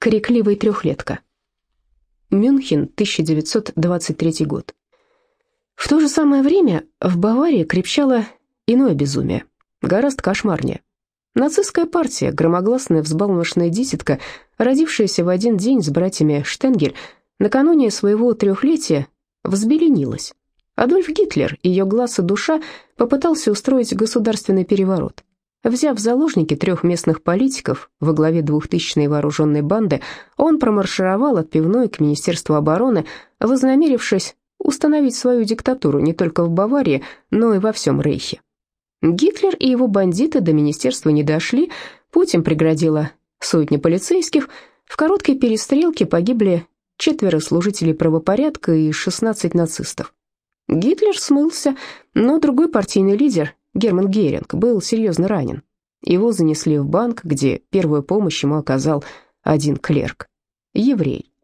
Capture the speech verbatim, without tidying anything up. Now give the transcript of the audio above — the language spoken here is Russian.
Крикливый трехлетка. Мюнхен, тысяча девятьсот двадцать третий год. В то же самое время в Баварии крепчало иное безумие, гораздо кошмарнее. Нацистская партия, громогласная взбалмошная дитятка, родившаяся в один день с братьями Штенгель, накануне своего трехлетия взбеленилась. Адольф Гитлер, ее глаз и душа, попытался устроить государственный переворот. Взяв в заложники трех местных политиков во главе двухтысячной вооруженной банды, он промаршировал от пивной к Министерству обороны, вознамерившись установить свою диктатуру не только в Баварии, но и во всем Рейхе. Гитлер и его бандиты до министерства не дошли, путь им преградила сотня полицейских, в короткой перестрелке погибли четверо служителей правопорядка и шестнадцать нацистов. Гитлер смылся, но другой партийный лидер, Герман Геринг, был серьезно ранен. Его занесли в банк, где первую помощь ему оказал один клерк, еврей.